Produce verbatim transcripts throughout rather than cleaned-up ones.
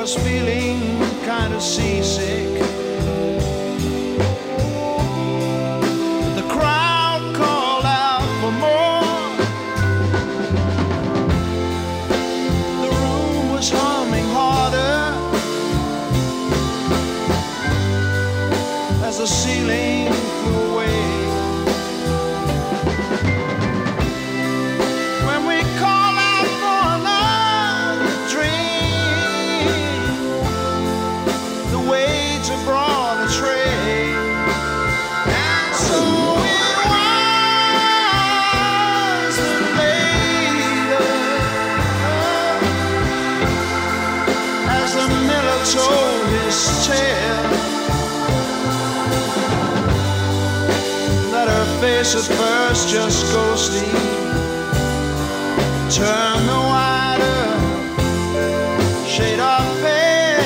was feeling kind of seasick. The crowd called out for more. The room was humming harder as the ceiling flew away. Told his tale that her face at first just ghostly turned the wider shade of pale.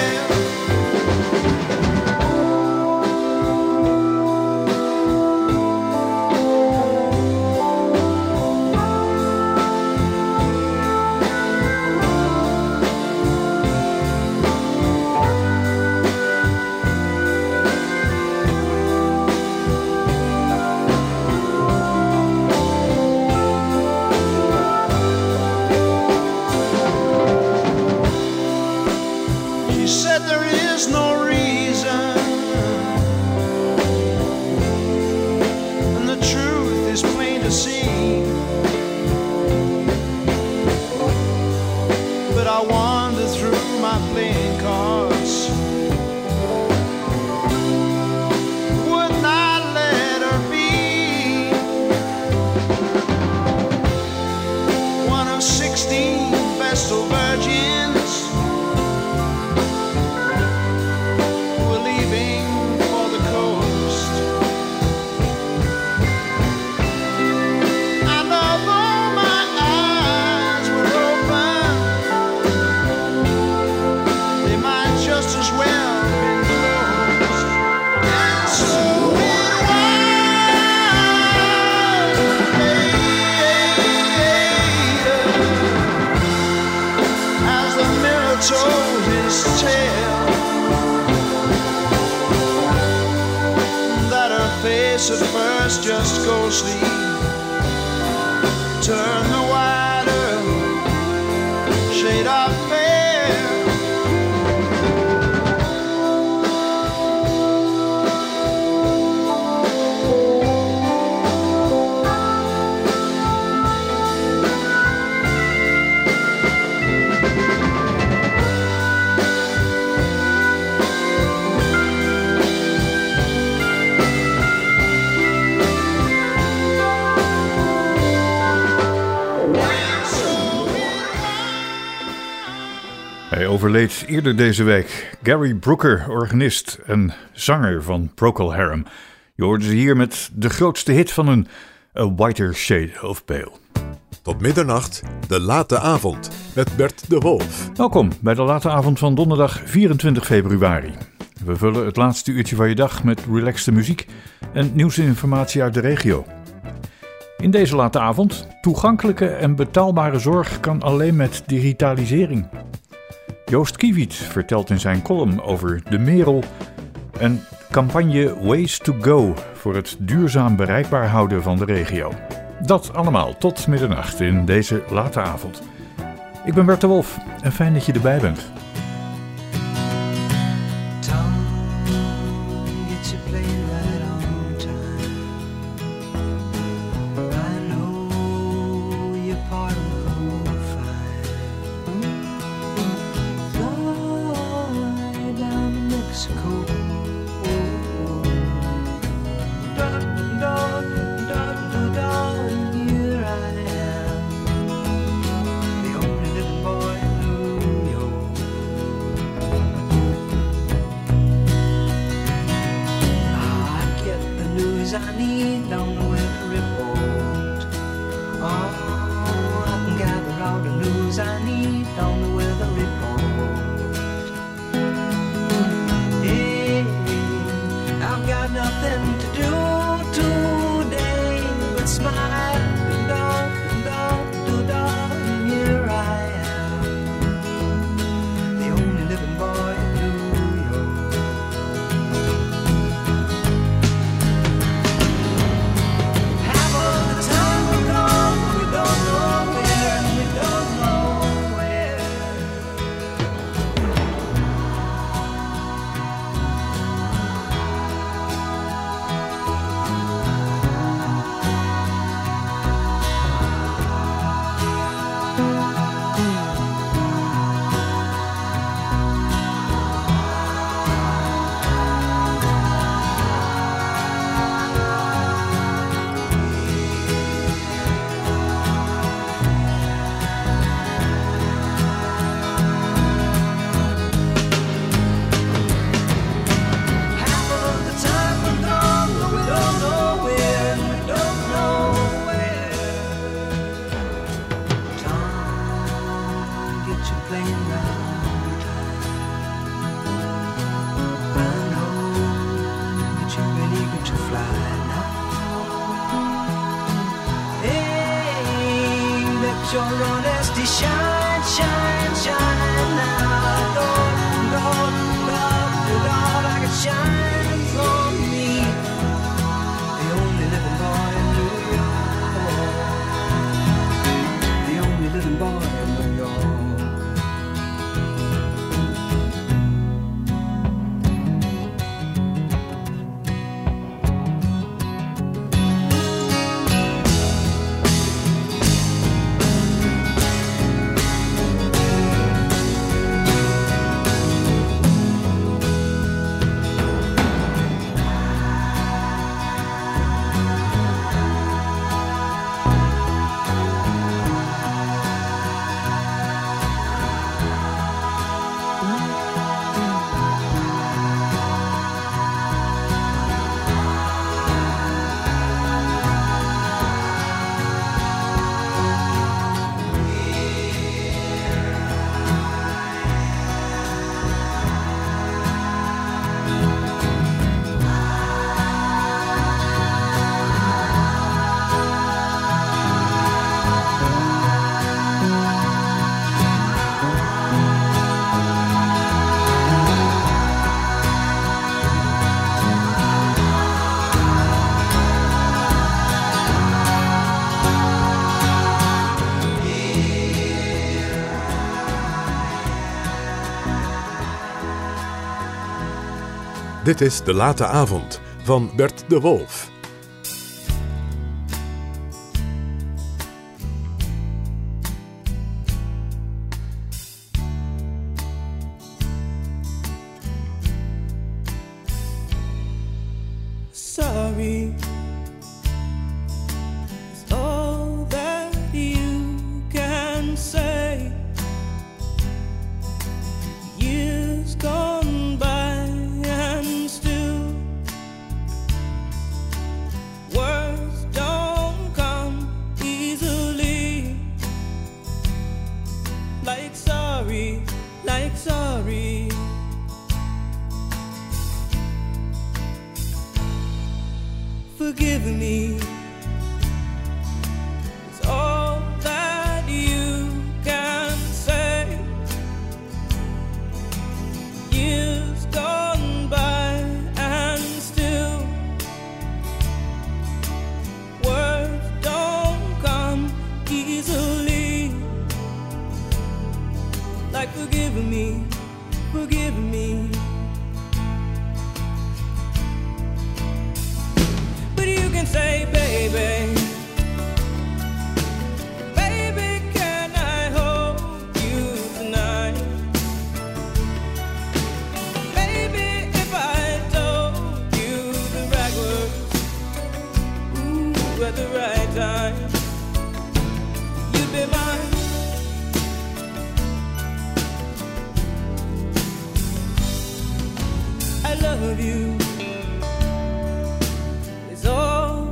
Told his tale that her face at first just ghostly turned the wider shade of pale. Hij overleed eerder deze week. Gary Brooker, organist en zanger van Procol Harum. Je hoorde ze hier met de grootste hit van hun A Whiter Shade of Pale. Tot middernacht, de late avond, met Bert de Wolf. Welkom bij de late avond van donderdag vierentwintig februari. We vullen het laatste uurtje van je dag met relaxte muziek en nieuwsinformatie uit de regio. In deze late avond, toegankelijke en betaalbare zorg kan alleen met digitalisering. Joost Kiewiet vertelt in zijn column over de Merel en campagne Ways to Go voor het duurzaam bereikbaar houden van de regio. Dat allemaal tot middernacht in deze late avond. Ik ben Bert de Wolf en fijn dat je erbij bent. Living boy Your honesty shine, shine, shine now. Lord, Lord, Lord, Lord, like it shines on me. The only living boy in New York. The only living boy in New York. Dit is De Late Avond van Bert de Wolf. Sorry is all that you can say. Years gone by and still words don't come easily. Like sorry, like sorry. Forgive me, it's all that you can say. Years gone by and still words don't come easily. Like forgive me, forgive me. Say, baby, baby, can I hold you tonight? Baby, if I told you the right words, ooh, at the right time, you'd be mine. I love you. It's all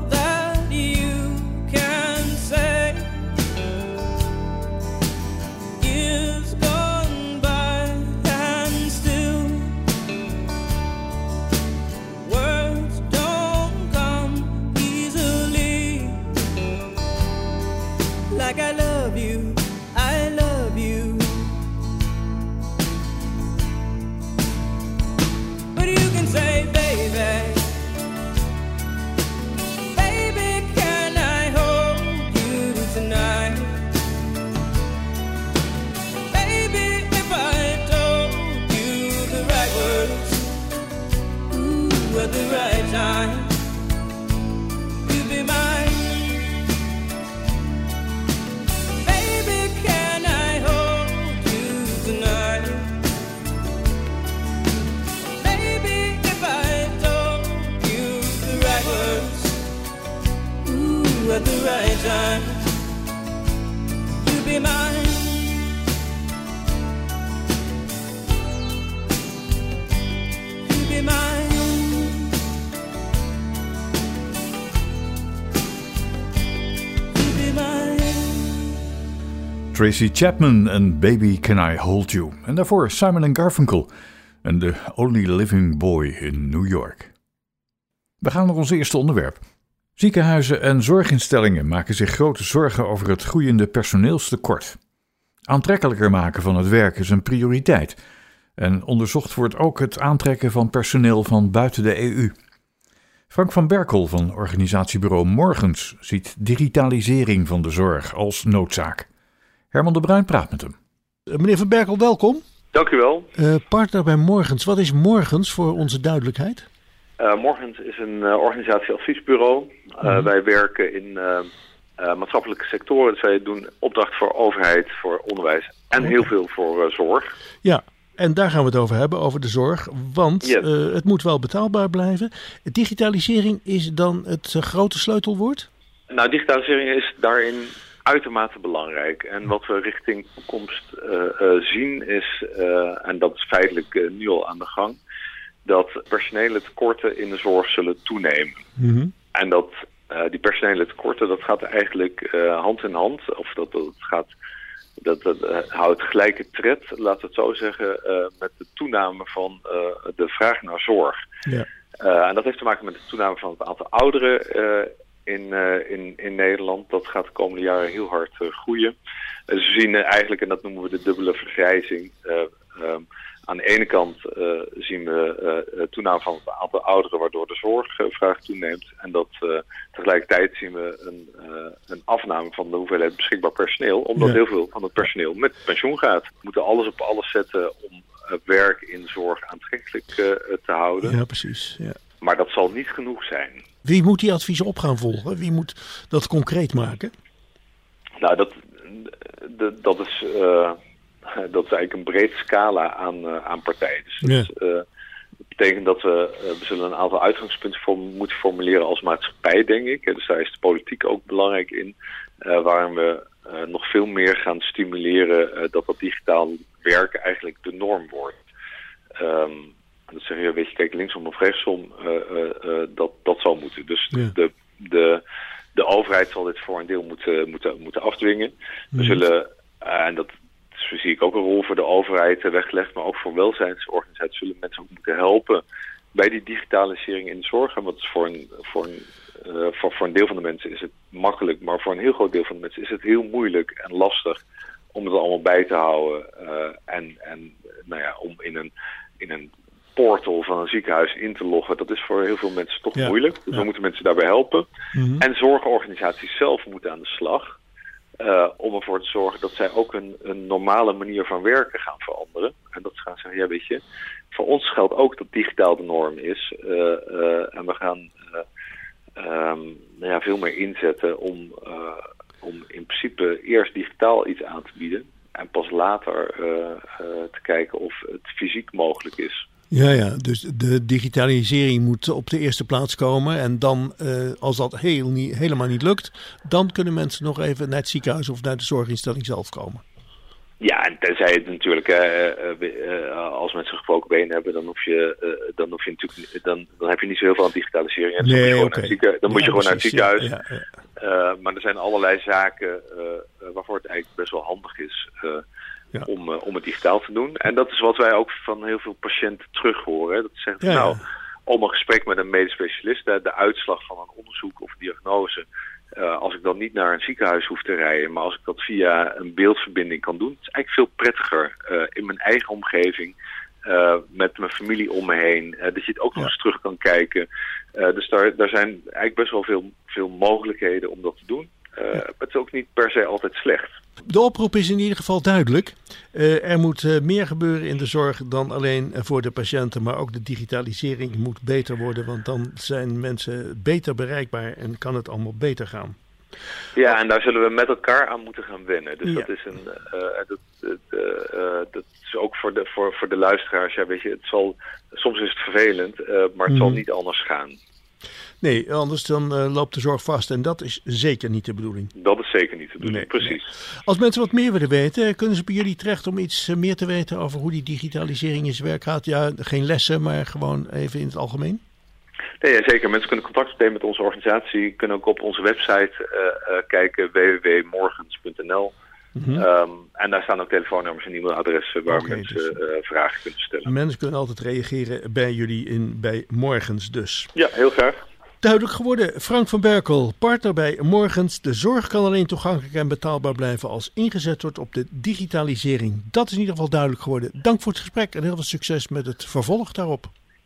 like I love you, I love you. But you can say, baby, baby, can I hold you tonight? Baby, if I told you the right words, ooh, at the right time, you'd be mine. At the right time, you'll be mine. You'll be mine. You'll be mine. Tracy Chapman en Baby Can I Hold You. En daarvoor Simon and Garfunkel en The Only Living Boy in New York. We gaan naar ons eerste onderwerp. Ziekenhuizen en zorginstellingen maken zich grote zorgen over het groeiende personeelstekort. Aantrekkelijker maken van het werk is een prioriteit. En onderzocht wordt ook het aantrekken van personeel van buiten de E U. Frank van Berkel van organisatiebureau Morgens ziet digitalisering van de zorg als noodzaak. Herman de Bruin praat met hem. Uh, meneer van Berkel, welkom. Dank u wel. Uh, partner bij Morgens. Wat is Morgens voor onze duidelijkheid? Uh, Morgens is een uh, organisatie-adviesbureau. Uh, mm-hmm. Wij werken in uh, uh, maatschappelijke sectoren. Dus wij doen opdracht voor overheid, voor onderwijs en okay. heel veel voor uh, zorg. Ja, en daar gaan we het over hebben, over de zorg. Want yes. uh, het moet wel betaalbaar blijven. Digitalisering is dan het uh, grote sleutelwoord? Nou, digitalisering is daarin uitermate belangrijk. En wat we richting toekomst uh, uh, zien is, uh, en dat is feitelijk uh, nu al aan de gang, dat personele tekorten in de zorg zullen toenemen. Mm-hmm. En dat uh, die personele tekorten, dat gaat eigenlijk uh, hand in hand, of dat, dat gaat, dat, dat uh, houdt gelijke tred, laten we het zo zeggen, uh, met de toename van uh, de vraag naar zorg. Ja. Uh, en dat heeft te maken met de toename van het aantal ouderen uh, in, uh, in, in Nederland. Dat gaat de komende jaren heel hard uh, groeien. Uh, dus we zien uh, eigenlijk, en dat noemen we de dubbele vergrijzing. Uh, um, aan de ene kant uh, zien we uh, toename van het aantal ouderen, waardoor de zorgvraag toeneemt. En dat uh, tegelijkertijd zien we een, uh, een afname van de hoeveelheid beschikbaar personeel. Omdat ja. heel veel van het personeel met pensioen gaat. We moeten alles op alles zetten om uh, werk in de zorg aantrekkelijk uh, te houden. Ja, precies. Ja. Maar dat zal niet genoeg zijn. Wie moet die adviezen op gaan volgen? Wie moet dat concreet maken? Nou, dat, de, dat is... Uh, Dat is eigenlijk een brede scala aan, uh, aan partijen. Dus dat, ja. is, uh, dat betekent dat we, uh, we zullen een aantal uitgangspunten voor, moeten formuleren als maatschappij, denk ik. Dus daar is de politiek ook belangrijk in. Uh, waarin we uh, nog veel meer gaan stimuleren uh, dat dat digitaal werken eigenlijk de norm wordt. Um, en dat zeg je, weet je, kijk, linksom of rechtsom, uh, uh, uh, dat, dat zal moeten. Dus ja. de, de, de overheid zal dit voor een deel moeten, moeten, moeten afdwingen. We mm. zullen, uh, en dat zo zie ik ook een rol voor de overheid weggelegd, maar ook voor welzijnsorganisaties zullen mensen ook moeten helpen bij die digitalisering in de zorg. Want voor een, voor, een, uh, voor, voor een deel van de mensen is het makkelijk, maar voor een heel groot deel van de mensen is het heel moeilijk en lastig om het allemaal bij te houden. Uh, en en nou ja, om in een, in een portal van een ziekenhuis in te loggen, dat is voor heel veel mensen toch ja. moeilijk. Dus ja. we moeten mensen daarbij helpen. Mm-hmm. En zorgorganisaties zelf moeten aan de slag. Uh, om ervoor te zorgen dat zij ook een, een normale manier van werken gaan veranderen. En dat ze gaan zeggen, ja weet je, voor ons geldt ook dat digitaal de norm is. Uh, uh, en we gaan uh, um, nou ja, veel meer inzetten om, uh, om in principe eerst digitaal iets aan te bieden. En pas later uh, uh, te kijken of het fysiek mogelijk is. Ja, ja, dus de digitalisering moet op de eerste plaats komen. En dan, uh, als dat heel niet, helemaal niet lukt, dan kunnen mensen nog even naar het ziekenhuis of naar de zorginstelling zelf komen. Ja, en tenzij het natuurlijk, uh, uh, als mensen gebroken benen hebben, dan hoef je, uh, dan hoef je natuurlijk, dan, dan heb je niet zo heel veel aan digitalisering. En dan nee, moet je, okay. zieken, dan moet ja, je gewoon precies, naar het ziekenhuis. Ja, ja, ja. Uh, maar er zijn allerlei zaken uh, waarvoor het eigenlijk best wel handig is. Uh, Ja. Om, uh, om het digitaal te doen. En dat is wat wij ook van heel veel patiënten terug horen. Hè. Dat ze zeggen, ja, nou, ja. om een gesprek met een medisch specialist, de, de uitslag van een onderzoek of diagnose, uh, als ik dan niet naar een ziekenhuis hoef te rijden, maar als ik dat via een beeldverbinding kan doen, het is eigenlijk veel prettiger uh, in mijn eigen omgeving, uh, met mijn familie om me heen, uh, dat je het ook nog ja. eens terug kan kijken. Uh, dus daar, daar zijn eigenlijk best wel veel, veel mogelijkheden om dat te doen. Uh, ja. Het is ook niet per se altijd slecht. De oproep is in ieder geval duidelijk. Uh, er moet uh, meer gebeuren in de zorg dan alleen voor de patiënten, maar ook de digitalisering moet beter worden, want dan zijn mensen beter bereikbaar en kan het allemaal beter gaan. Ja, en daar zullen we met elkaar aan moeten gaan wennen. Dus ja. dat is een, uh, dat, uh, uh, dat is ook voor de, voor, voor de luisteraars. Ja, weet je, het zal, soms is het vervelend, uh, maar het mm. zal niet anders gaan. Nee, anders dan uh, loopt de zorg vast en dat is zeker niet de bedoeling. Dat is zeker niet de bedoeling, nee, precies. Nee. Als mensen wat meer willen weten, kunnen ze bij jullie terecht om iets meer te weten over hoe die digitalisering in zijn werk gaat? Ja, geen lessen, maar gewoon even in het algemeen. Nee, ja, zeker. Mensen kunnen contact opnemen met onze organisatie. Kunnen ook op onze website uh, uh, kijken, w w w punt morgens punt n l. Mm-hmm. Um, en daar staan ook telefoonnummers en e-mailadressen waar okay, mensen dus, uh, vragen kunnen stellen. Mensen kunnen altijd reageren bij jullie in, bij Morgens dus. Ja, heel graag. Duidelijk geworden, Frank van Berkel, partner bij Morgens. De zorg kan alleen toegankelijk en betaalbaar blijven als ingezet wordt op de digitalisering. Dat is in ieder geval duidelijk geworden. Dank voor het gesprek en heel veel succes met het vervolg daarop.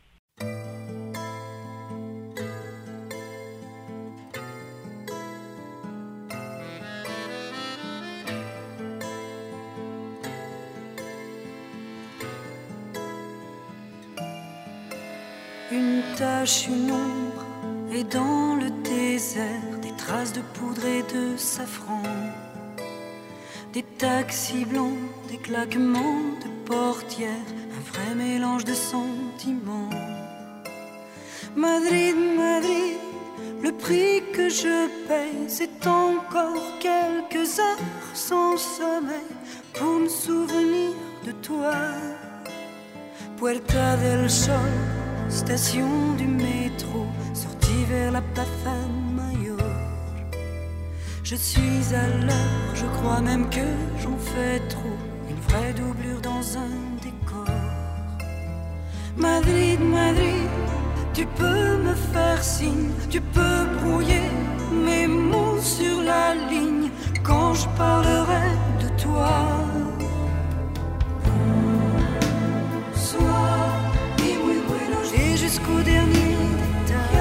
Une tache, une ombre, et dans le désert, des traces de poudre et de safran. Des taxis blancs, des claquements de portières, un vrai mélange de sentiments. Madrid, Madrid, le prix que je paye, c'est encore quelques heures sans sommeil pour me souvenir de toi. Puerta del Sol, station du métro, sortie vers la Plaza Mayor. Je suis à l'heure, je crois même que j'en fais trop, une vraie doublure dans un décor. Madrid, Madrid, tu peux me faire signe, tu peux brouiller mes mots sur la ligne quand je parlerai de toi. Bonsoir. Et jusqu'au dernier détail.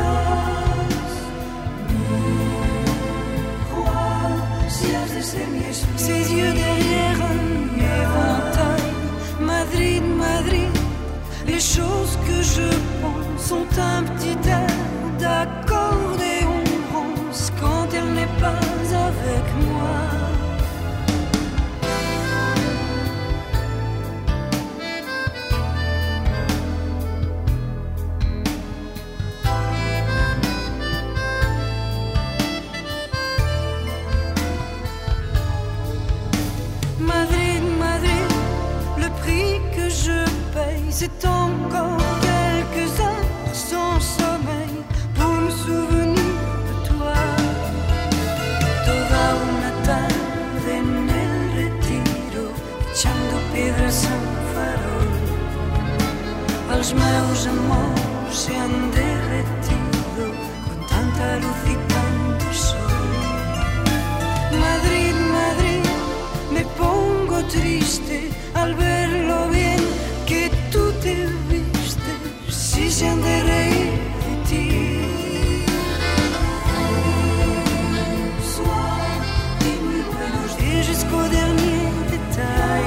Ses yeux derrière un éventail. Madrid, Madrid, les choses que je pense sont un petit air d'accordéon rance quand elle n'est pas avec moi. C'est encore quelques heures sans sommeil pour me souvenir de toi. Toda una tarde en el retiro, echando piedras a un farol. Els meus amors se han derretido con tanta luz y tanto sol. Madrid, Madrid, me pongo triste al verlo bien que tú te viste, si se han de reír de ti. Bonsoir et muy buenos días, et jusqu'au dernier détail.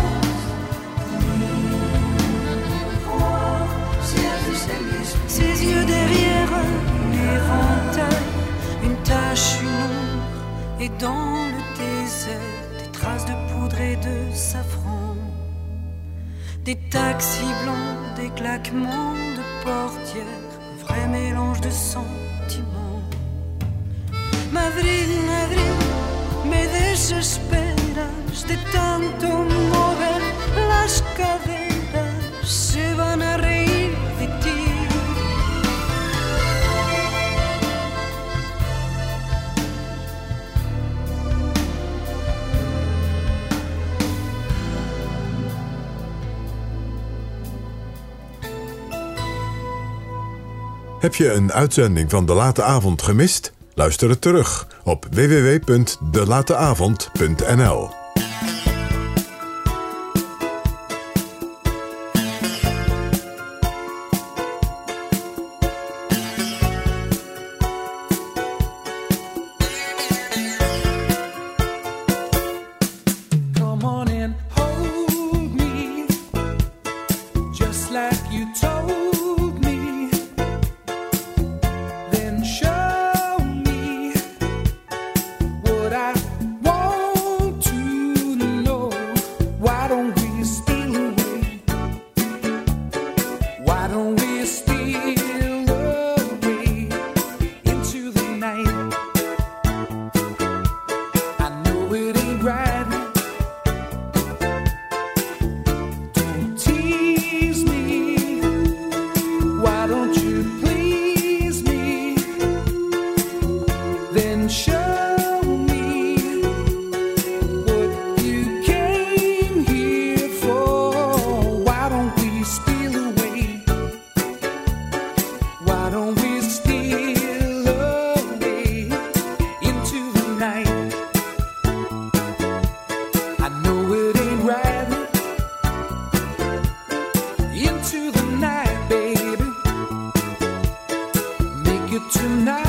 Ses yeux derrière un éventail, une tache, une ombre, et dans le désert, des traces de poudre et de safran. Des taxis blancs, des claquements de portières, un vrai mélange de sentiments. Madrid, Madrid, me desesperas de tanto mover las caderas, se van a reír de ti. Heb je een uitzending van De Late Avond gemist? Luister het terug op w w w punt de late avond punt n l. Why don't we steal you tonight.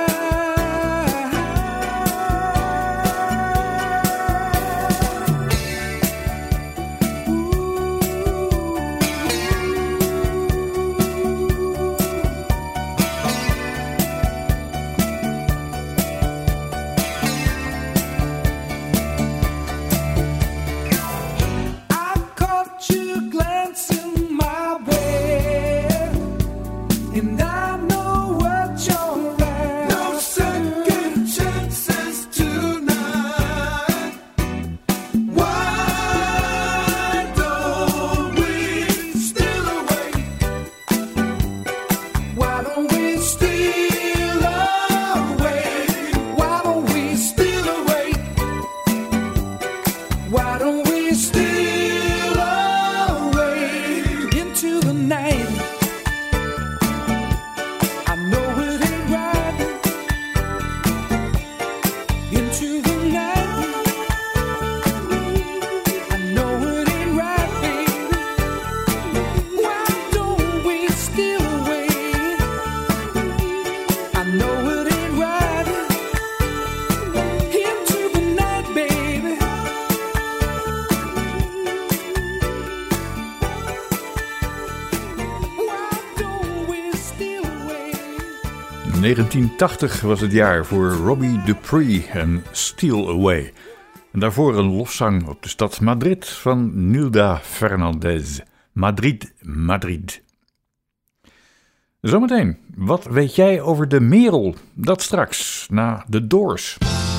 negentien tachtig was het jaar voor Robbie Dupree en Steal Away. En daarvoor een lofzang op de stad Madrid van Nilda Fernandez. Madrid, Madrid. Zometeen, wat weet jij over de merel? Dat straks, na The Doors.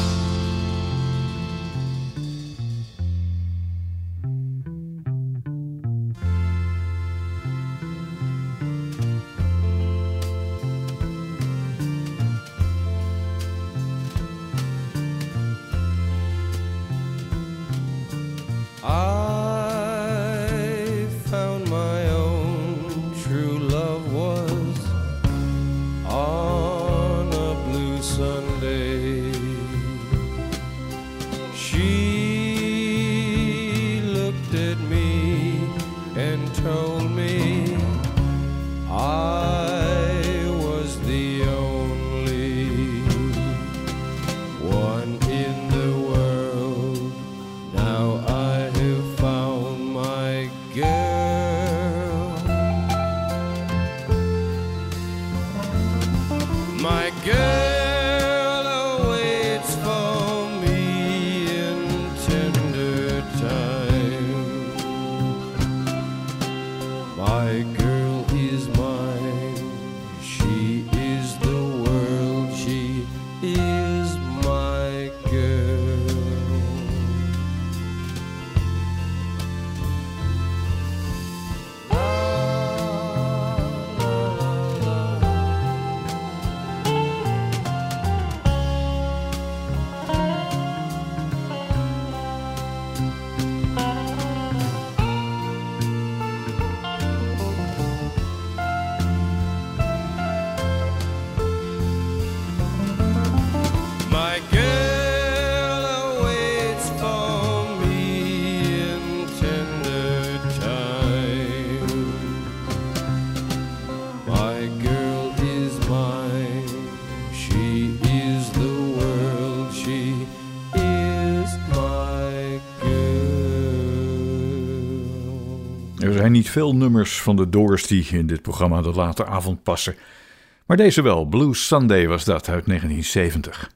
Er zijn niet veel nummers van de Doors die in dit programma de late avond passen. Maar deze wel, Blue Sunday was dat uit negentien zeventig.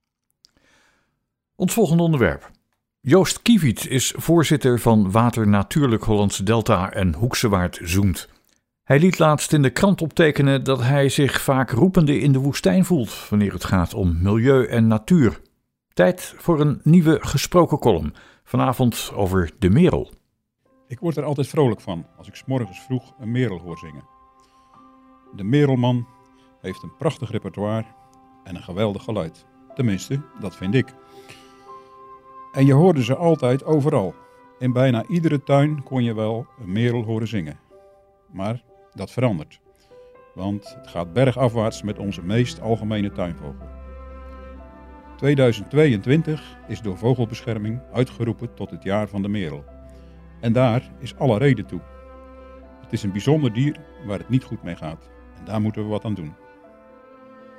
Ons volgende onderwerp. Joost Kiewiet is voorzitter van Water Natuurlijk Hollandse Delta en Hoekse Waard Zoent. Hij liet laatst in de krant optekenen dat hij zich vaak roepende in de woestijn voelt wanneer het gaat om milieu en natuur. Tijd voor een nieuwe gesproken column. Vanavond over de merel. Ik word er altijd vrolijk van als ik 's morgens vroeg een merel hoor zingen. De merelman heeft een prachtig repertoire en een geweldig geluid. Tenminste, dat vind ik. En je hoorde ze altijd overal. In bijna iedere tuin kon je wel een merel horen zingen. Maar dat verandert. Want het gaat bergafwaarts met onze meest algemene tuinvogel. tweeduizend tweeëntwintig is door Vogelbescherming uitgeroepen tot het jaar van de merel. En daar is alle reden toe. Het is een bijzonder dier waar het niet goed mee gaat. En daar moeten we wat aan doen.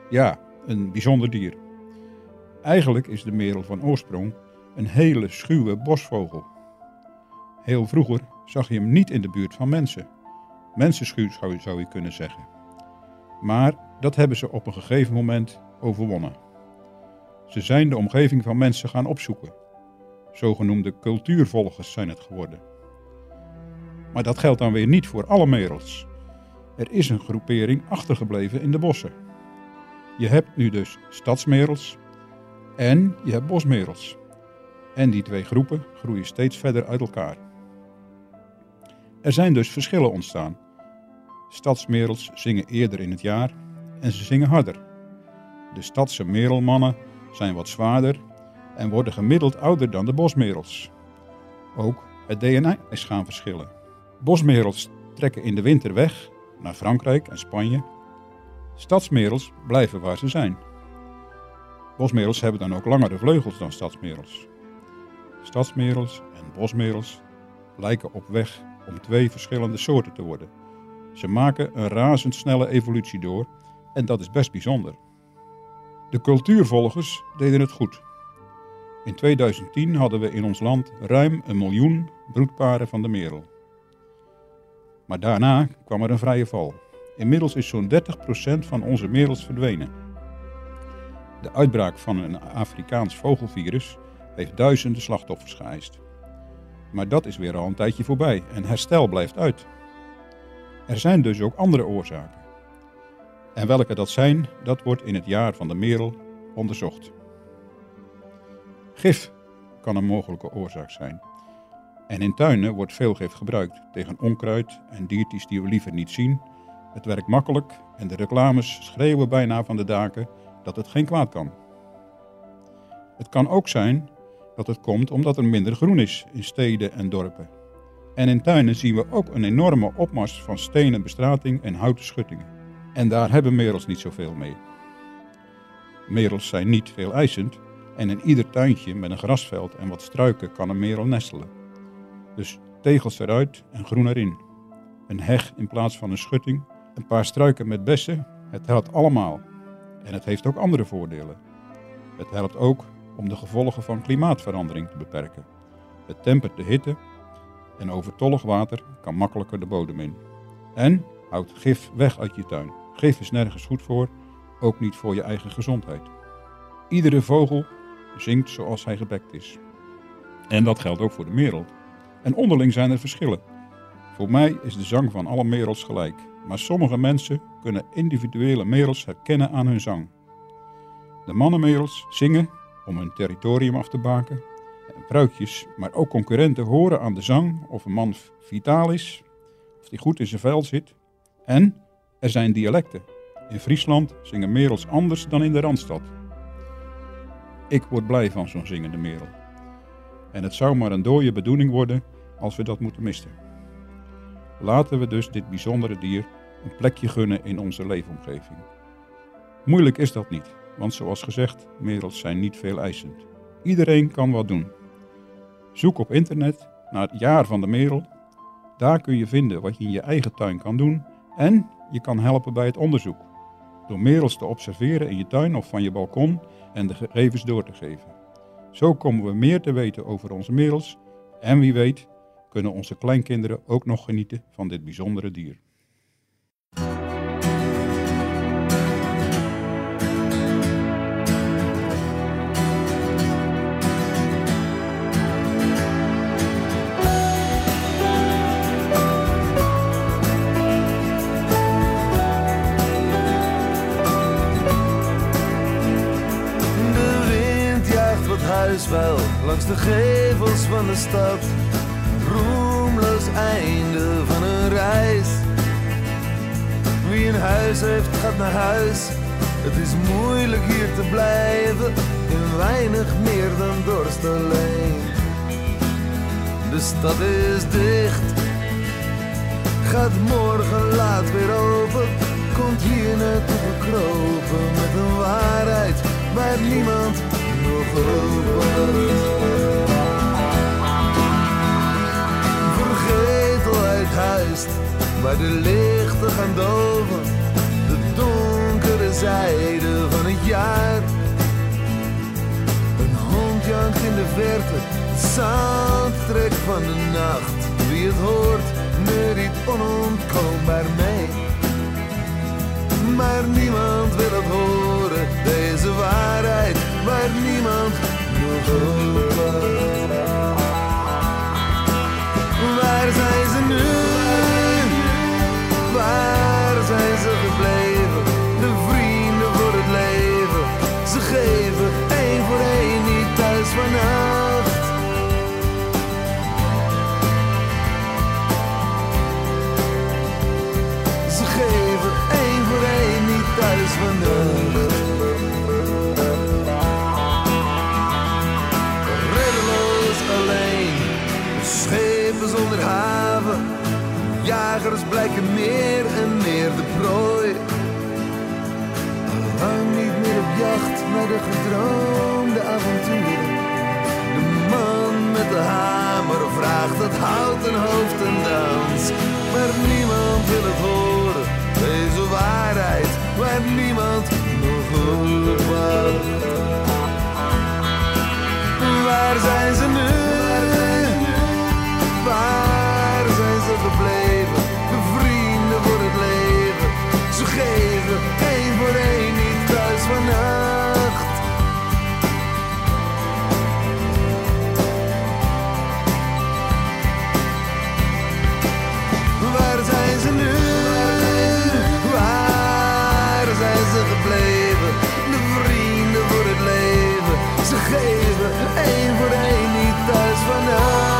Ja, een bijzonder dier. Eigenlijk is de merel van oorsprong een hele schuwe bosvogel. Heel vroeger zag je hem niet in de buurt van mensen. Mensenschuw zou je, zou je kunnen zeggen. Maar dat hebben ze op een gegeven moment overwonnen. Ze zijn de omgeving van mensen gaan opzoeken. Zogenoemde cultuurvolgers zijn het geworden. Maar dat geldt dan weer niet voor alle merels. Er is een groepering achtergebleven in de bossen. Je hebt nu dus stadsmerels en je hebt bosmerels. En die twee groepen groeien steeds verder uit elkaar. Er zijn dus verschillen ontstaan. Stadsmerels zingen eerder in het jaar en ze zingen harder. De stadse merelmannen zijn wat zwaarder en worden gemiddeld ouder dan de bosmerels. Ook het D N A is gaan verschillen. Bosmerels trekken in de winter weg naar Frankrijk en Spanje. Stadsmerels blijven waar ze zijn. Bosmerels hebben dan ook langere vleugels dan stadsmerels. Stadsmerels en bosmerels lijken op weg om twee verschillende soorten te worden. Ze maken een razendsnelle evolutie door en dat is best bijzonder. De cultuurvolgers deden het goed. In tweeduizend tien hadden we in ons land ruim een miljoen broedparen van de merel. Maar daarna kwam er een vrije val. Inmiddels is zo'n dertig procent van onze merels verdwenen. De uitbraak van een Afrikaans vogelvirus heeft duizenden slachtoffers geëist. Maar dat is weer al een tijdje voorbij en herstel blijft uit. Er zijn dus ook andere oorzaken. En welke dat zijn, dat wordt in het jaar van de merel onderzocht. Gif kan een mogelijke oorzaak zijn. En in tuinen wordt veel gif gebruikt tegen onkruid en diertjes die we liever niet zien. Het werkt makkelijk en de reclames schreeuwen bijna van de daken dat het geen kwaad kan. Het kan ook zijn dat het komt omdat er minder groen is in steden en dorpen. En in tuinen zien we ook een enorme opmars van stenen bestrating en houten schuttingen. En daar hebben merels niet zoveel mee. Merels zijn niet veel eisend en in ieder tuintje met een grasveld en wat struiken kan een merel nestelen. Dus tegels eruit en groen erin. Een heg in plaats van een schutting, een paar struiken met bessen, het helpt allemaal. En het heeft ook andere voordelen. Het helpt ook om de gevolgen van klimaatverandering te beperken. Het tempert de hitte en overtollig water kan makkelijker de bodem in. En houdt gif weg uit je tuin. Gif is nergens goed voor, ook niet voor je eigen gezondheid. Iedere vogel zingt zoals hij gebekt is. En dat geldt ook voor de merel. En onderling zijn er verschillen. Voor mij is de zang van alle merels gelijk. Maar sommige mensen kunnen individuele merels herkennen aan hun zang. De mannenmerels zingen om hun territorium af te baken. En pruikjes, maar ook concurrenten horen aan de zang of een man vitaal is, of die goed in zijn vel zit. En er zijn dialecten. In Friesland zingen merels anders dan in de Randstad. Ik word blij van zo'n zingende merel. En het zou maar een dode bedoeling worden als we dat moeten missen. Laten we dus dit bijzondere dier een plekje gunnen in onze leefomgeving. Moeilijk is dat niet, want zoals gezegd, merels zijn niet veel eisend. Iedereen kan wat doen. Zoek op internet naar het jaar van de merel. Daar kun je vinden wat je in je eigen tuin kan doen en je kan helpen bij het onderzoek. Door merels te observeren in je tuin of van je balkon en de gegevens door te geven. Zo komen we meer te weten over onze merels en wie weet kunnen onze kleinkinderen ook nog genieten van dit bijzondere dier. Wel langs de gevels van de stad, roemloos einde van een reis. Wie een huis heeft, gaat naar huis. Het is moeilijk hier te blijven, in weinig meer dan dorst alleen. De stad is dicht, gaat morgen laat weer open. Komt hier naartoe gekropen met een waarheid waar niemand vergetelheid huist, waar de lichten gaan doven, de donkere zijde de verte, de soundtrack van de nacht. Wie het hoort, neuriet onontkoombaar mee. Maar niemand wil het horen, deze waarheid waar niemand nog over. Waar zijn ze nu? Waar zijn ze gebleven? De vrienden voor het leven. Ze geven één voor één niet thuis vannacht. Ze geven één voor één niet thuis vannacht. Reddeloos alleen, schepen zonder haven. Jagers blijken meer en meer de prooi. Lang niet meer op jacht naar de gedroomde avonturen. De man met de hamer vraagt het houten hoofd en dans. Maar niemand wil het horen, deze waarheid waar niemand nog over wacht. Waar zijn ze nu? Waar zijn ze gebleven? De vrienden voor het leven. Ze geven één voor één niet thuis vannacht. Waar zijn ze nu? Waar zijn ze gebleven? De vrienden voor het leven. Ze geven één voor één niet thuis vannacht.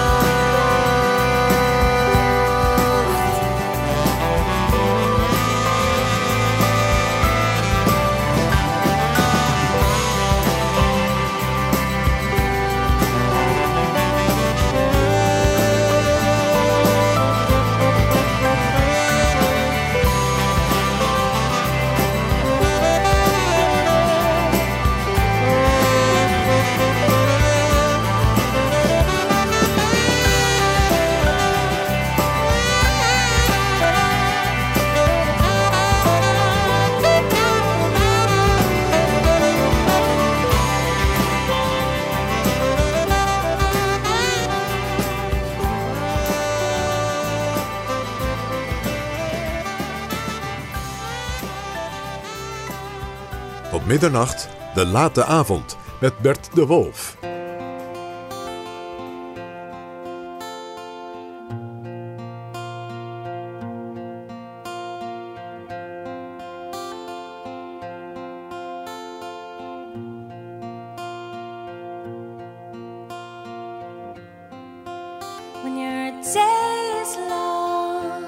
Tot middernacht, de late avond, met Bert de Wolf. When your day is long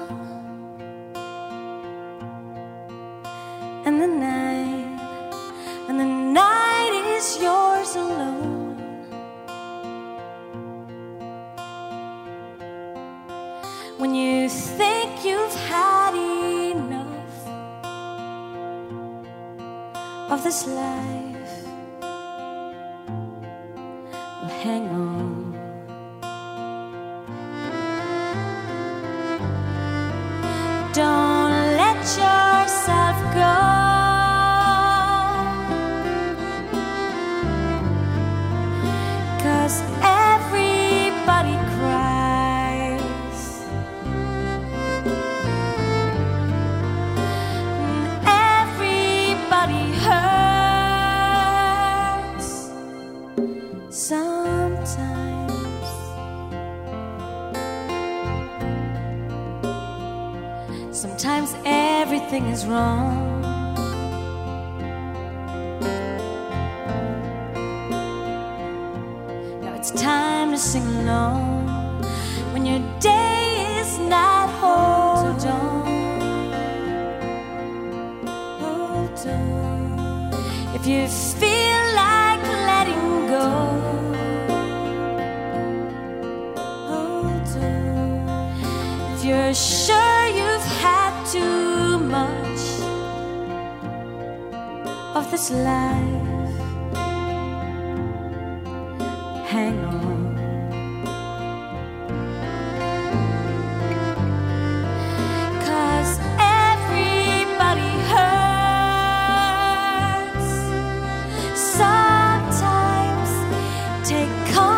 and the night and the night is yours alone, when you think you've had enough of this life, well, hang on. Don't let yourself go, 'cause everybody cries, and everybody hurts sometimes. Sometimes everything is wrong. Now it's time to sing along. When your day is not, hold on. Hold on. If you feel like letting go, hold on. If you're sure you've had too much of this life, hang on. 'Cause everybody hurts sometimes. Take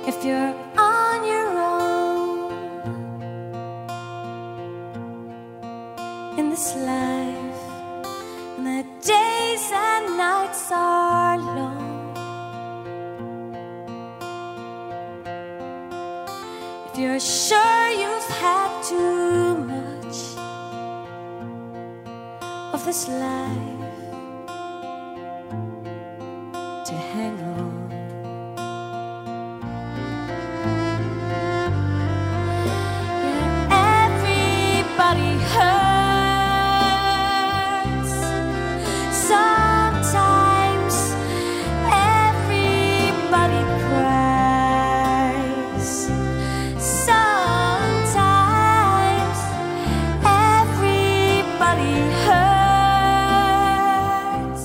if you're on your own in this life, and the days and nights are long, if you're sure you've had too much of this life to hang on. Yeah, everybody hurts sometimes, everybody cries sometimes, everybody hurts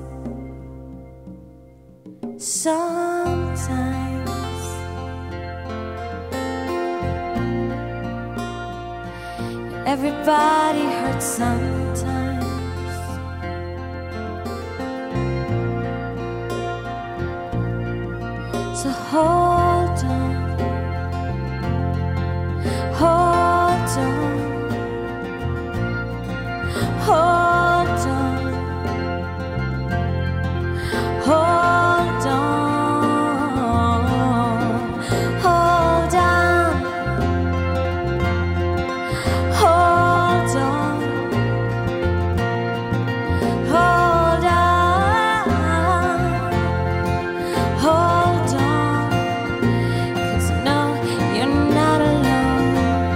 sometimes. Everybody hurts sometimes. So hold on, hold on, hold on, hold on, hold on, hold on, hold on, hold on, 'cause I know you're not alone.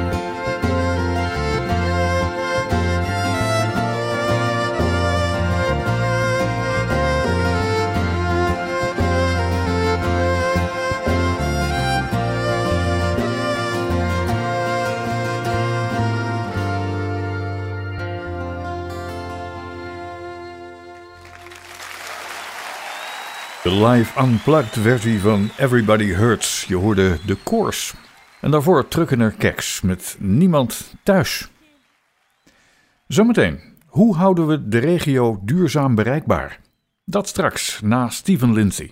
De live unplugged versie van Everybody Hurts. Je hoorde de koors. En daarvoor Truckener Keks met Niemand Thuis. Zometeen, hoe houden we de regio duurzaam bereikbaar? Dat straks na Stephen Lindsay.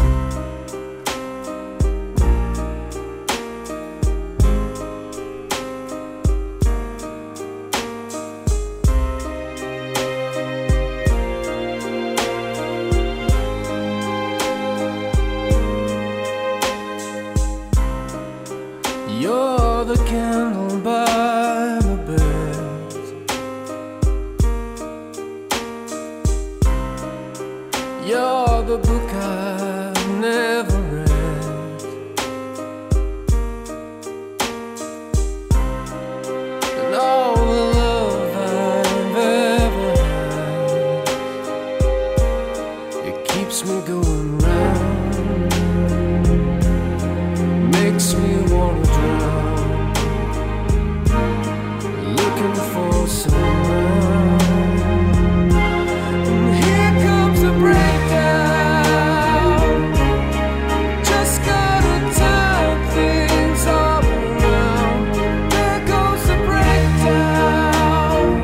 You're the candle by the bed. You're the book I've never read. And all the love I've ever had, it keeps me going round, makes me wanna drown, looking for someone. And here comes the breakdown, just gotta turn things all around. There goes the breakdown,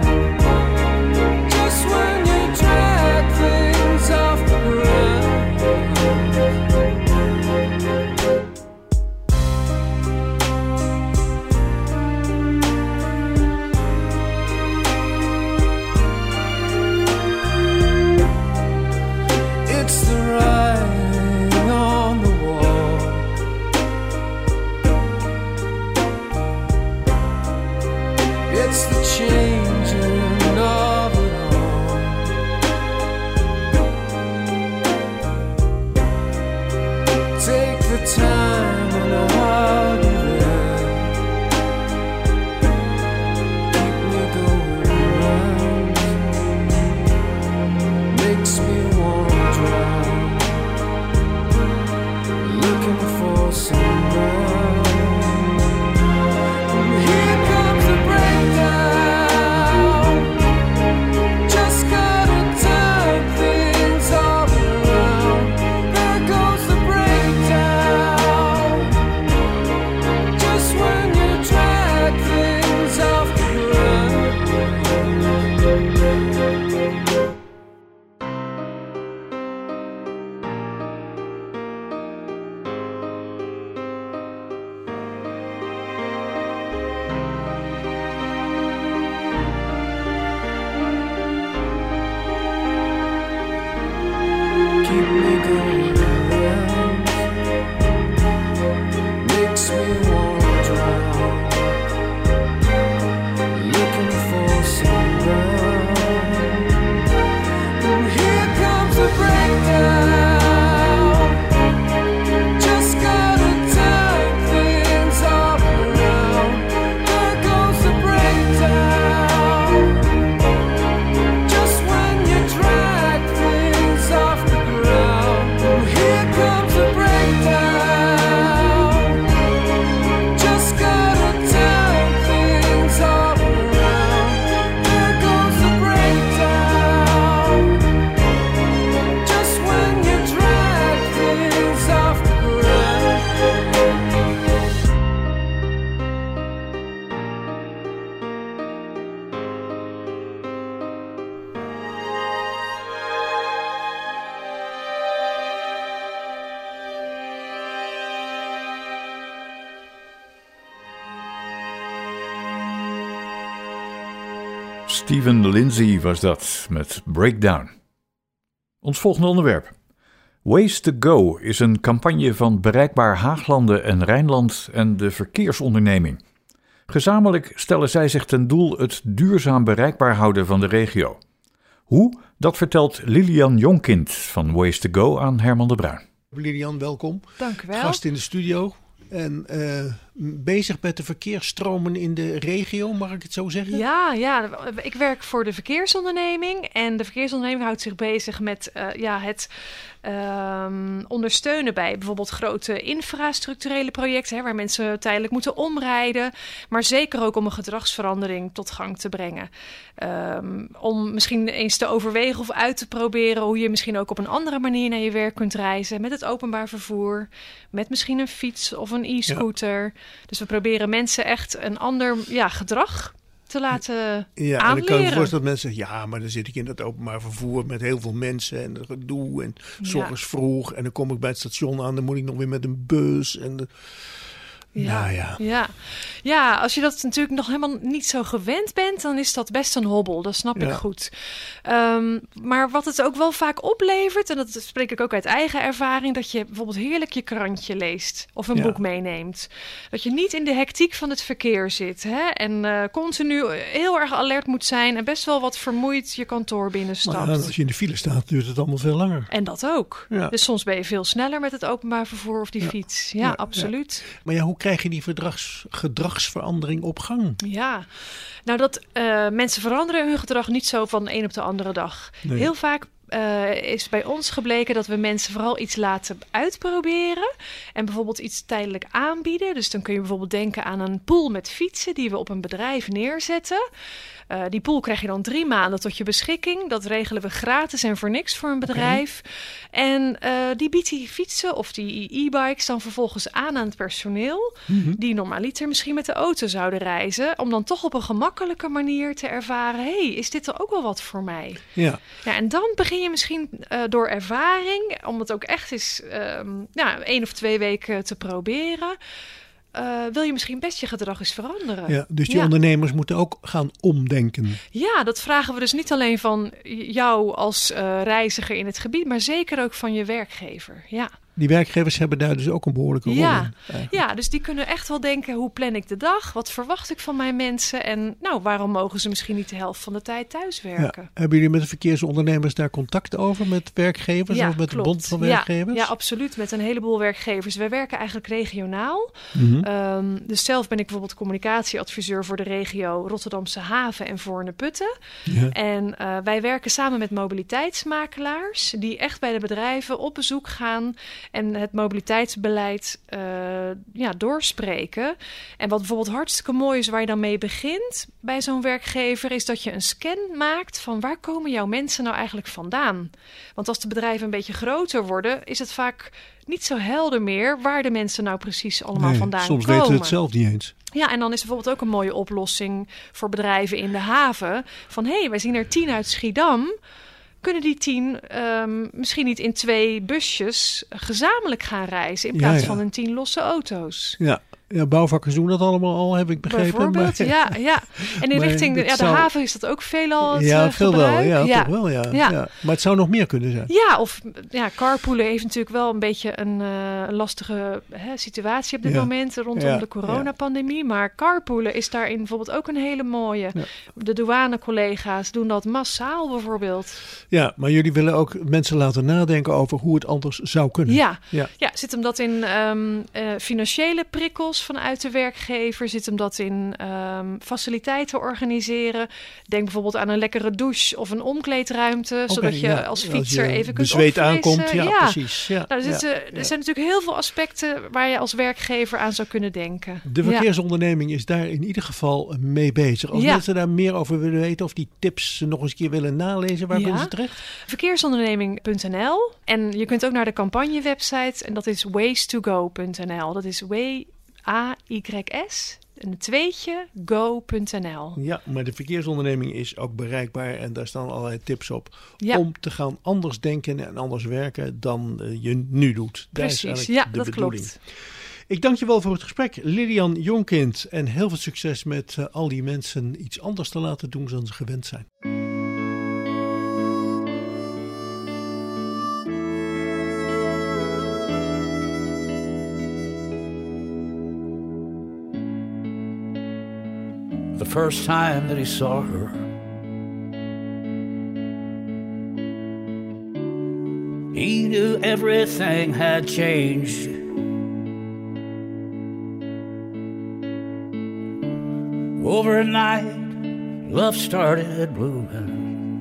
just when you drag things off the ground. cold around makes me wanna drown, looking for some ground. And here comes the breakdown, just gotta turn things all around. There goes the breakdown, just when you drag things off the ground. And here comes the breakdown, just gotta turn things all around. There goes the breakdown, just when you drag things off the ground. Steven Lindsay was dat, met Breakdown. Ons volgende onderwerp. Ways to Go is een campagne van Bereikbaar Haaglanden en Rijnland en de Verkeersonderneming. Gezamenlijk stellen zij zich ten doel het duurzaam bereikbaar houden van de regio. Hoe? Dat vertelt Lilian Jonkind van Ways to Go aan Herman de Bruin. Lilian, welkom. Dank u wel. Gast in de studio. En uh, bezig met de verkeersstromen in de regio, mag ik het zo zeggen? Ja, ja, ik werk voor de verkeersonderneming. En de verkeersonderneming houdt zich bezig met uh, ja, het um, ondersteunen bij bijvoorbeeld grote infrastructurele projecten, hè, waar mensen tijdelijk moeten omrijden. Maar zeker ook om een gedragsverandering tot gang te brengen. Um, om misschien eens te overwegen of uit te proberen hoe je misschien ook op een andere manier naar je werk kunt reizen. Met het openbaar vervoer, met misschien een fiets of een e-scooter. Ja. Dus we proberen mensen echt een ander ja, gedrag te laten ja, aanleren. En ik kan me voorstellen dat mensen zeggen, ja, maar dan zit ik in dat openbaar vervoer met heel veel mensen en gedoe en 's ochtends ja. vroeg en dan kom ik bij het station aan, dan moet ik nog weer met een bus en de... Ja, nou ja. Ja. ja, als je dat natuurlijk nog helemaal niet zo gewend bent, dan is dat best een hobbel. Dat snap ja. ik goed. Um, maar wat het ook wel vaak oplevert, en dat spreek ik ook uit eigen ervaring, dat je bijvoorbeeld heerlijk je krantje leest of een ja. boek meeneemt. Dat je niet in de hectiek van het verkeer zit, hè? En uh, continu heel erg alert moet zijn en best wel wat vermoeid je kantoor binnenstapt. Maar als je in de file staat, duurt het allemaal veel langer. En dat ook. Ja. Dus soms ben je veel sneller met het openbaar vervoer of die ja. fiets. Ja, ja absoluut. Ja. Maar ja, hoe krijg je die gedrags, gedragsverandering op gang? Ja, nou dat uh, mensen veranderen hun gedrag niet zo van de een op de andere dag. Nee. Heel vaak uh, is bij ons gebleken dat we mensen vooral iets laten uitproberen en bijvoorbeeld iets tijdelijk aanbieden. Dus dan kun je bijvoorbeeld denken aan een pool met fietsen die we op een bedrijf neerzetten. Uh, die pool krijg je dan drie maanden tot je beschikking. Dat regelen we gratis en voor niks voor een bedrijf. Okay. En uh, die biedt die fietsen of die e-bikes dan vervolgens aan aan het personeel. Mm-hmm. Die normaliter misschien met de auto zouden reizen. Om dan toch op een gemakkelijke manier te ervaren. Hé, hey, is dit er ook wel wat voor mij? Ja. Ja, en dan begin je misschien uh, door ervaring. Om het ook echt eens um, nou, één of twee weken te proberen. Uh, wil je misschien best je gedrag eens veranderen. Ja, dus die ja. ondernemers moeten ook gaan omdenken. Ja, dat vragen we dus niet alleen van jou als uh, reiziger in het gebied, maar zeker ook van je werkgever. Ja. Die werkgevers hebben daar dus ook een behoorlijke rol ja. in. Eigenlijk. Ja, dus die kunnen echt wel denken, hoe plan ik de dag? Wat verwacht ik van mijn mensen? En nou, waarom mogen ze misschien niet de helft van de tijd thuiswerken? Ja. Hebben jullie met de verkeersondernemers daar contact over? Met werkgevers ja, of met klopt. de bond van werkgevers? Ja, ja, absoluut. Met een heleboel werkgevers. Wij werken eigenlijk regionaal. Mm-hmm. Um, dus zelf ben ik bijvoorbeeld communicatieadviseur voor de regio Rotterdamse Haven en Voorne-Putten. Ja. En uh, wij werken samen met mobiliteitsmakelaars die echt bij de bedrijven op bezoek gaan en het mobiliteitsbeleid uh, ja, doorspreken. En wat bijvoorbeeld hartstikke mooi is waar je dan mee begint bij zo'n werkgever, is dat je een scan maakt van waar komen jouw mensen nou eigenlijk vandaan. Want als de bedrijven een beetje groter worden, is het vaak niet zo helder meer waar de mensen nou precies allemaal nee, vandaan soms komen. Soms weten ze het zelf niet eens. Ja, en dan is er bijvoorbeeld ook een mooie oplossing voor bedrijven in de haven. Van hé, hey, wij zien er tien uit Schiedam. Kunnen die tien um, misschien niet in twee busjes gezamenlijk gaan reizen in plaats ja, ja. van in tien losse auto's? Ja. Ja, bouwvakkers doen dat allemaal al, heb ik begrepen. Bijvoorbeeld, maar, ja, ja. En in maar richting de, het ja, de zou- haven is dat ook veelal het Ja, eh, veel wel. gebruik. Ja, ja. toch wel, ja. Ja. Ja. Maar het zou nog meer kunnen zijn. Ja, of ja, carpoolen heeft natuurlijk wel een beetje een eh, lastige hè, situatie op dit Ja. moment rondom Ja, de coronapandemie. Maar carpoolen is daarin bijvoorbeeld ook een hele mooie. Ja. De douanecollega's doen dat massaal bijvoorbeeld. Ja, maar jullie willen ook mensen laten nadenken over hoe het anders zou kunnen. Ja, Ja. ja. Zit hem dat in ehm, eh, financiële prikkels vanuit de werkgever? Zit hem dat in ehm, faciliteiten organiseren? Denk bijvoorbeeld aan een lekkere douche of een omkleedruimte, Oké, zodat je ja. als Als fietser je even kunt bezweet opfrissen. aankomt, ja, precies. Ja, Nou, er, ja, zitten, ja. er zijn natuurlijk heel veel aspecten waar je als werkgever aan zou kunnen denken. De Ja. verkeersonderneming is daar in ieder geval mee bezig. Als Ja. mensen daar meer over willen weten of die tips nog eens een keer willen nalezen, waar Ja. kunnen ze terecht? Verkeersonderneming punt n l. En je kunt ook naar de campagnewebsite en dat is ways to go punt n l. Dat is way, A Y S, een tweetje, go punt n l. Ja, maar de verkeersonderneming is ook bereikbaar en daar staan allerlei tips op Ja. om te gaan anders denken en anders werken dan uh, je nu doet. Daar is Precies, eigenlijk ja, de dat bedoeling. klopt. Ik dank je wel voor het gesprek, Lilian Jonkind. En heel veel succes met uh, al die mensen iets anders te laten doen dan ze gewend zijn. The first time that he saw her, he knew everything had changed. Overnight, love started blooming.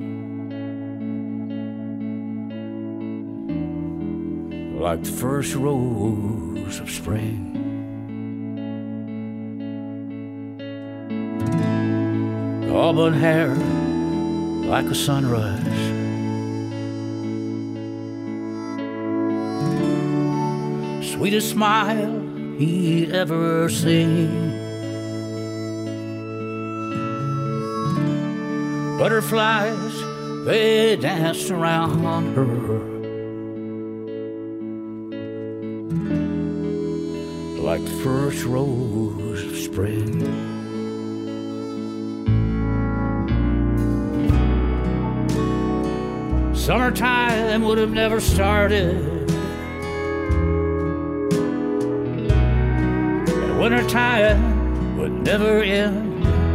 Like the first rose of spring. Auburn hair like a sunrise. Sweetest smile he'd ever seen. Butterflies, they danced around her like the first rose of spring. Summertime would have never started, and wintertime would never end.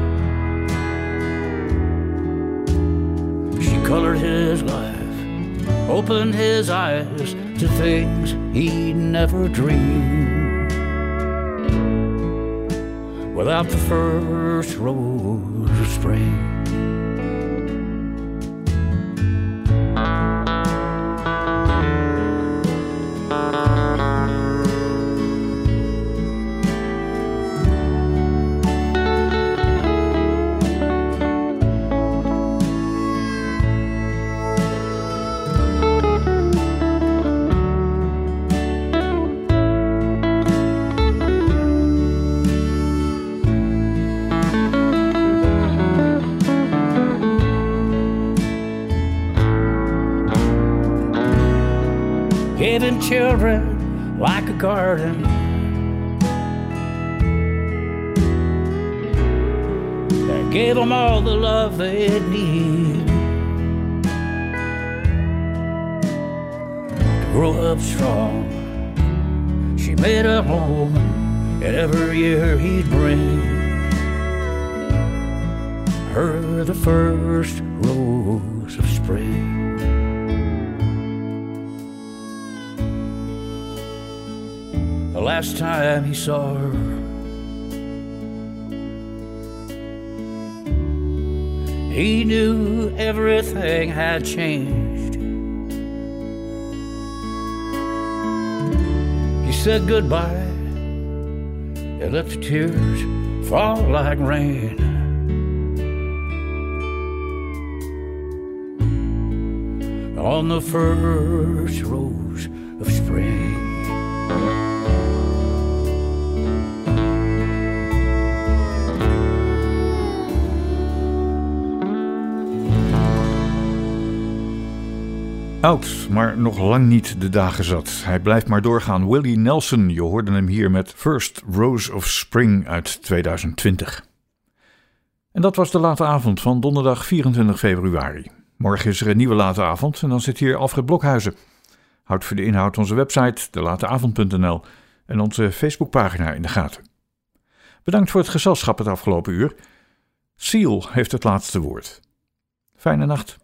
She colored his life, opened his eyes to things he'd never dreamed. Without the first rose of spring. Giving children like a garden. That gave them all the love they'd need to grow up strong. She made a home, and every year he'd bring her the first rose of spring. The last time he saw her, he knew everything had changed. He said goodbye and let the tears fall like rain. On the first rose of spring. Oud, maar nog lang niet de dagen zat. Hij blijft maar doorgaan. Willie Nelson, je hoorde hem hier met First Rose of Spring uit tweeduizend twintig. En dat was de late avond van donderdag vierentwintig februari. Morgen is er een nieuwe late avond en dan zit hier Alfred Blokhuizen. Houd voor de inhoud onze website de late avond punt n l en onze Facebookpagina in de gaten. Bedankt voor het gezelschap het afgelopen uur. Seal heeft het laatste woord. Fijne nacht.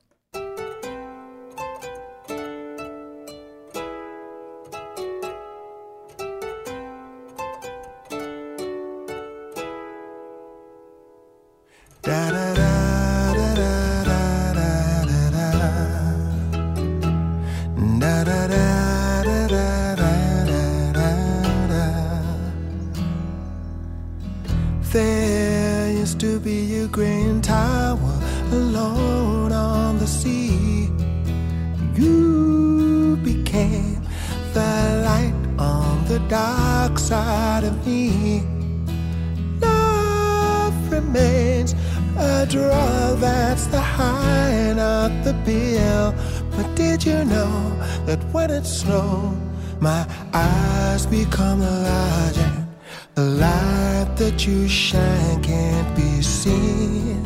Da da da da da da da da da da da da da da. There used to be a grand tower alone on the sea. You became the light on the dark side of me. Love remains a draw, that's the high, not the bill. But did you know that when it's snow, my eyes become larger? The light that you shine can't be seen.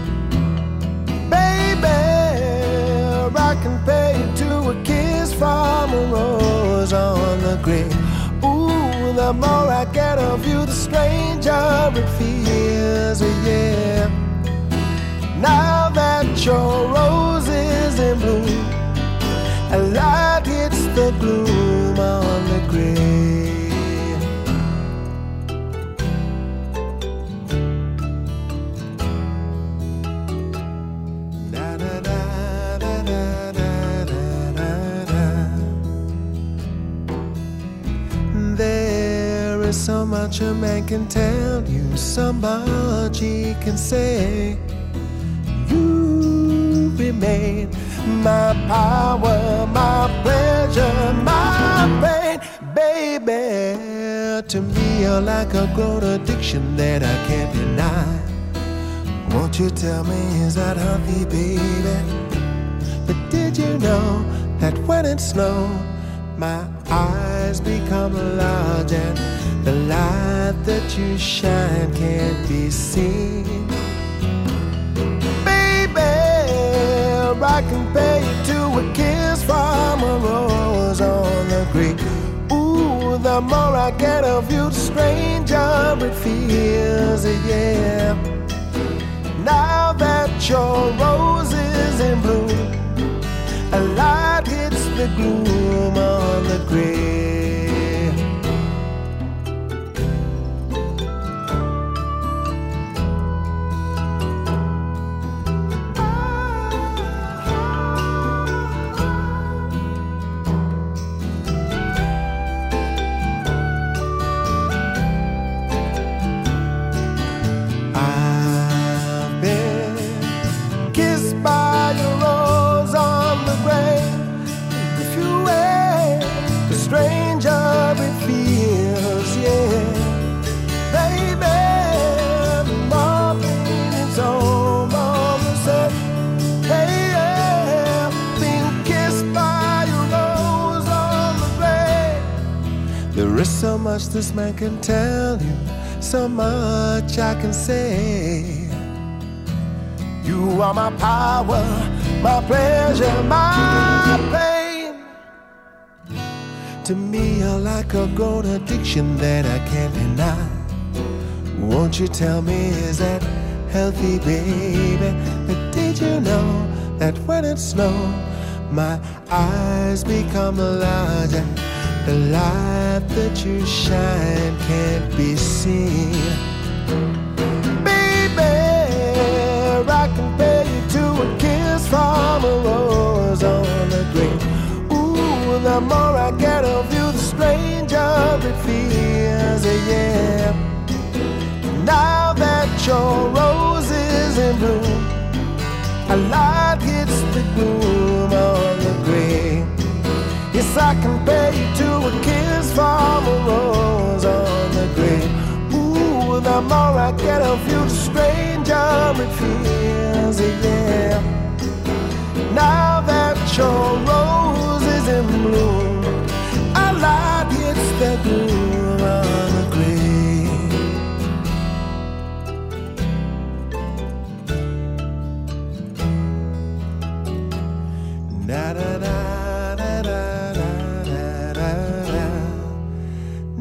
Baby, I can pay you to a kiss from a rose on the grave. Ooh, the more I get of you, the stranger it feels, yeah. Now that your rose is in bloom, a light hits the gloom on the grave. Da da da da da da da da. There is so much a man can tell you, so much he can say. You remain my power, my pleasure, my pain. Baby, to me you're like a grown addiction that I can't deny. Won't you tell me, is that healthy, baby? But did you know that when it snows, my eyes become large and the light that you shine can't be seen? I can pay you to a kiss from a rose on the grave. Ooh, the more I get of you, the stranger it feels, yeah. Now that your rose is in bloom, a light hits the gloom on the grave. So much this man can tell you, so much I can say. You are my power, my pleasure, my pain. To me you're like a grown addiction that I can't deny. Won't you tell me, is that healthy, baby? But did you know that when it snows, my eyes become larger? The light that you shine can't be seen. Baby, I can pay you to a kiss from a rose on the grave. Ooh, the more I get of you, the stranger it feels, yeah. Now that your rose is in bloom, a light hits the gloom on the grave. Yes, I can pay you to a kiss from a rose on the grave. Ooh, the more I get of you, the stranger it feels, yeah. Now that your rose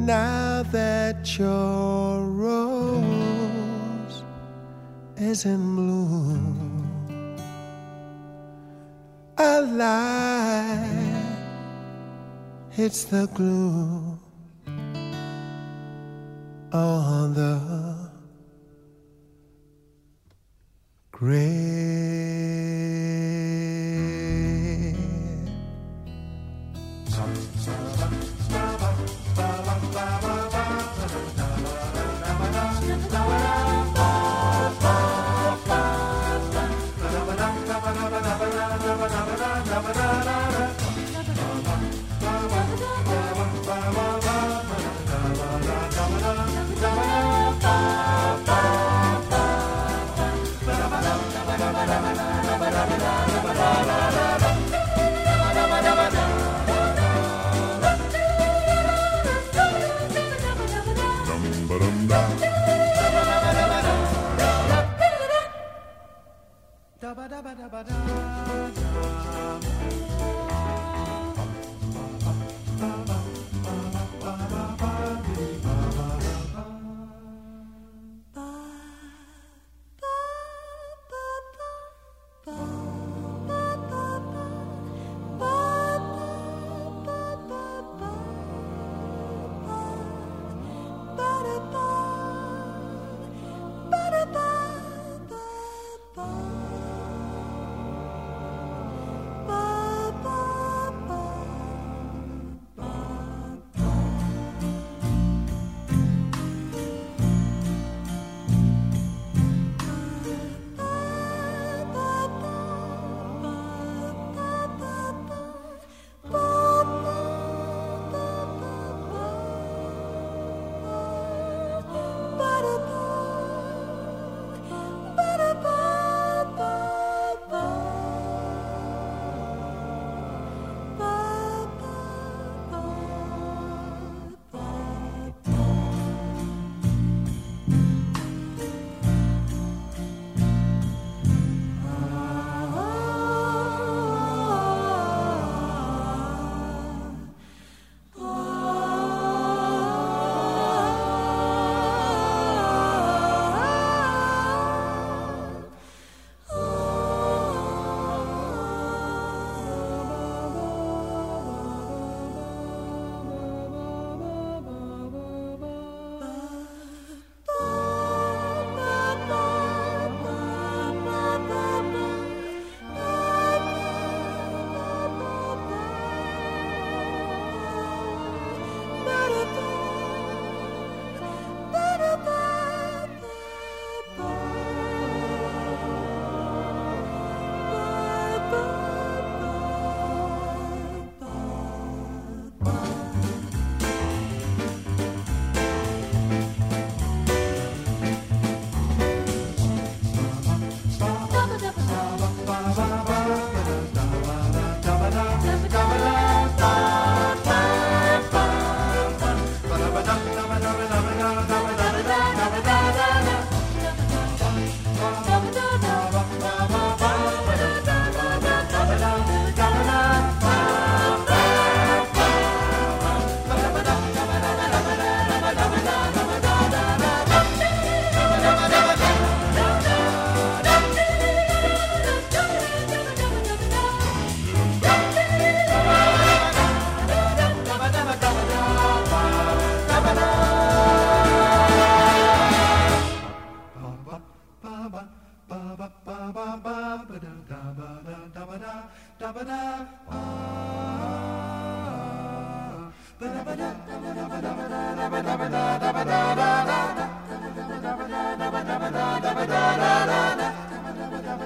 now that your rose is in bloom, a lie, it's the glue on the grave.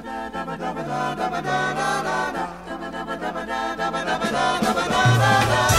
Da